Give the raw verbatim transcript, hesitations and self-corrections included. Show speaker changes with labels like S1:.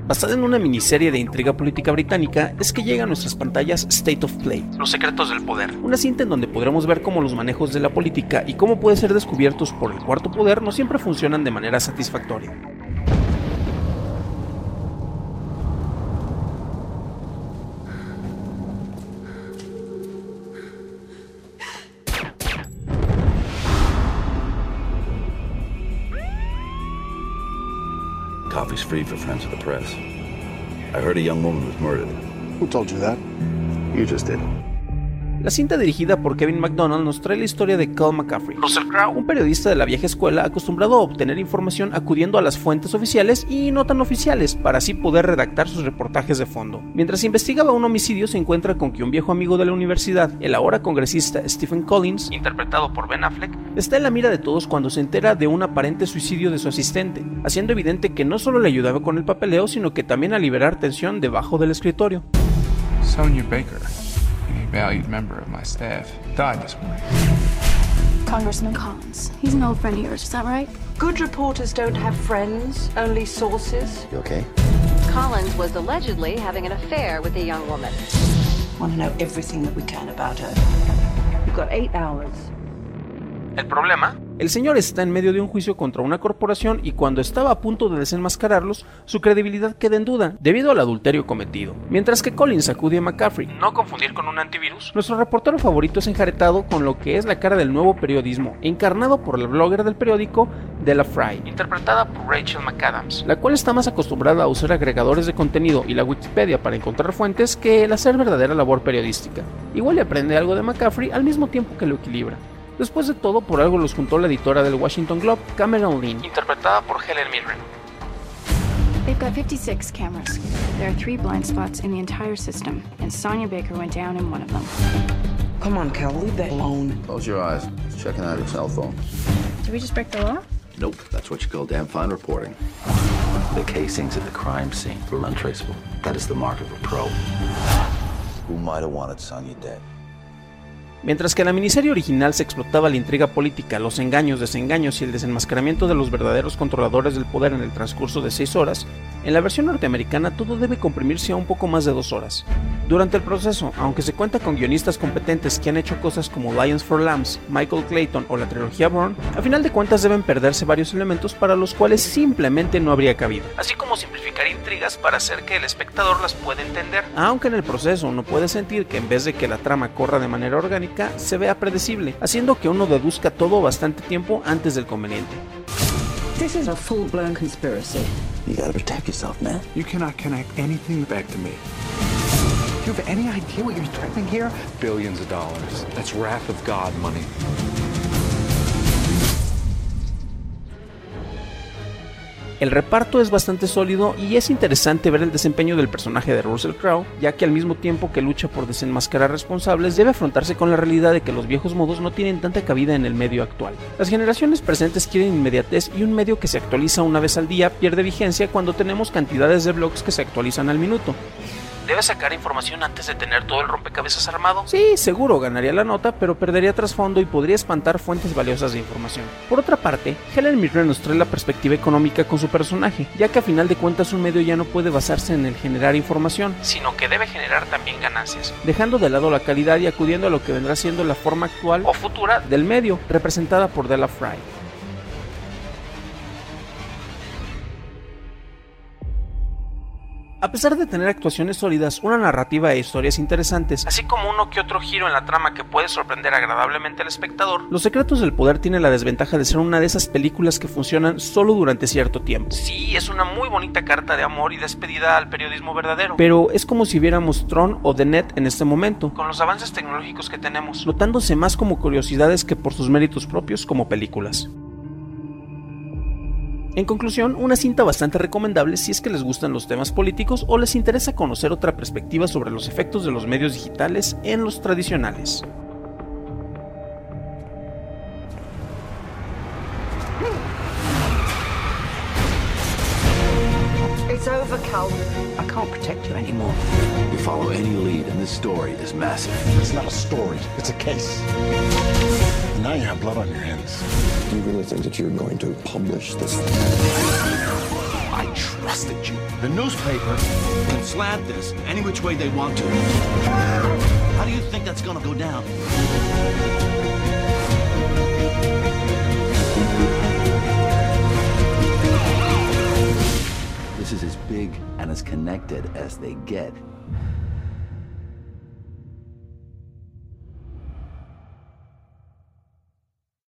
S1: basada en una miniserie de intriga política británica, es que llega a nuestras pantallas State of Play, Los secretos del poder, una cinta en donde podremos ver cómo los manejos de la política y cómo pueden ser descubiertos por el cuarto poder no siempre funcionan de manera satisfactoria.
S2: Coffee's free for friends of the press. I heard a young woman was murdered.
S3: Who told you that?
S2: You just did.
S1: La cinta dirigida por Kevin MacDonald nos trae la historia de Cal McCaffrey, Russell Crowe, un periodista de la vieja escuela acostumbrado a obtener información acudiendo a las fuentes oficiales y no tan oficiales para así poder redactar sus reportajes de fondo. Mientras investigaba un homicidio se encuentra con que un viejo amigo de la universidad, el ahora congresista Stephen Collins, interpretado por Ben Affleck, está en la mira de todos cuando se entera de un aparente suicidio de su asistente, haciendo evidente que no solo le ayudaba con el papeleo sino que también a liberar tensión debajo del escritorio.
S4: Sonia Baker, valued member of my staff, died this morning.
S5: Congressman Collins. He's an old friend of yours, is that right?
S6: Good reporters don't have friends, only sources.
S2: You okay?
S7: Collins was allegedly having an affair with a young woman.
S6: Want to know everything that we can about her. You've got eight hours.
S1: ¿El problema? El señor está en medio de un juicio contra una corporación y cuando estaba a punto de desenmascararlos, su credibilidad queda en duda debido al adulterio cometido. Mientras que Collins acude a McCaffrey, no confundir con un antivirus, nuestro reportero favorito es enjaretado con lo que es la cara del nuevo periodismo, encarnado por la blogger del periódico, Della Fry, interpretada por Rachel McAdams, la cual está más acostumbrada a usar agregadores de contenido y la Wikipedia para encontrar fuentes que el hacer verdadera labor periodística. Igual le aprende algo de McCaffrey al mismo tiempo que lo equilibra. Después de todo, por algo los juntó la editora del Washington Globe, Cameron Lynn, interpretada por Helen Mirren.
S5: They've got fifty-six cameras. There are three blind spots in the entire system, and Sonia Baker went down in one of them.
S6: Come on, Cal, leave that alone.
S2: Close your eyes. It's checking out your cell phone.
S5: Did we just break the law?
S2: Nope, that's what you call damn fine reporting. The casings at the crime scene were untraceable. That is the mark of a pro. Who might have wanted Sonia dead?
S1: Mientras que en la miniserie original se explotaba la intriga política, los engaños, desengaños y el desenmascaramiento de los verdaderos controladores del poder en el transcurso de seis horas, en la versión norteamericana todo debe comprimirse a un poco más de dos horas. Durante el proceso, aunque se cuenta con guionistas competentes que han hecho cosas como Lions for Lambs, Michael Clayton o la trilogía Bourne, a final de cuentas deben perderse varios elementos para los cuales simplemente no habría cabida, así como simplificar intrigas para hacer que el espectador las pueda entender, aunque en el proceso uno puede sentir que en vez de que la trama corra de manera orgánica, se vea predecible, haciendo que uno deduzca todo bastante tiempo antes del conveniente.
S6: This is a full-blown conspiracy.
S2: You gotta protect yourself, man.
S4: You cannot connect anything back to me. Do you have any idea what you're threatening here? Billions of dollars. That's wrath of God money.
S1: El reparto es bastante sólido y es interesante ver el desempeño del personaje de Russell Crowe, ya que al mismo tiempo que lucha por desenmascarar responsables, debe afrontarse con la realidad de que los viejos modos no tienen tanta cabida en el medio actual. Las generaciones presentes quieren inmediatez y un medio que se actualiza una vez al día pierde vigencia cuando tenemos cantidades de blogs que se actualizan al minuto. ¿Debes sacar información antes de tener todo el rompecabezas armado? Sí, seguro ganaría la nota, pero perdería trasfondo y podría espantar fuentes valiosas de información. Por otra parte, Helen Mirren nos trae la perspectiva económica con su personaje, ya que a final de cuentas un medio ya no puede basarse en el generar información, sino que debe generar también ganancias, dejando de lado la calidad y acudiendo a lo que vendrá siendo la forma actual o futura del medio, representada por Della Fry. A pesar de tener actuaciones sólidas, una narrativa e historias interesantes, así como uno que otro giro en la trama que puede sorprender agradablemente al espectador, Los secretos del poder tiene la desventaja de ser una de esas películas que funcionan solo durante cierto tiempo. Sí, es una muy bonita carta de amor y despedida al periodismo verdadero, pero es como si viéramos Tron o The Net en este momento, con los avances tecnológicos que tenemos, notándose más como curiosidades que por sus méritos propios como películas. En conclusión, una cinta bastante recomendable si es que les gustan los temas políticos o les interesa conocer otra perspectiva sobre los efectos de los medios digitales en los tradicionales.
S6: It's over, Cal. I can't protect you anymore.
S2: You follow any lead and this story is massive.
S3: It's not a story, it's a case. And now you have blood on your hands.
S8: Do you really think that you're going to publish this?
S2: I try. trusted you. The newspaper can slant this any which way they want to. How do you think that's gonna go down? This is as big and as connected as they get.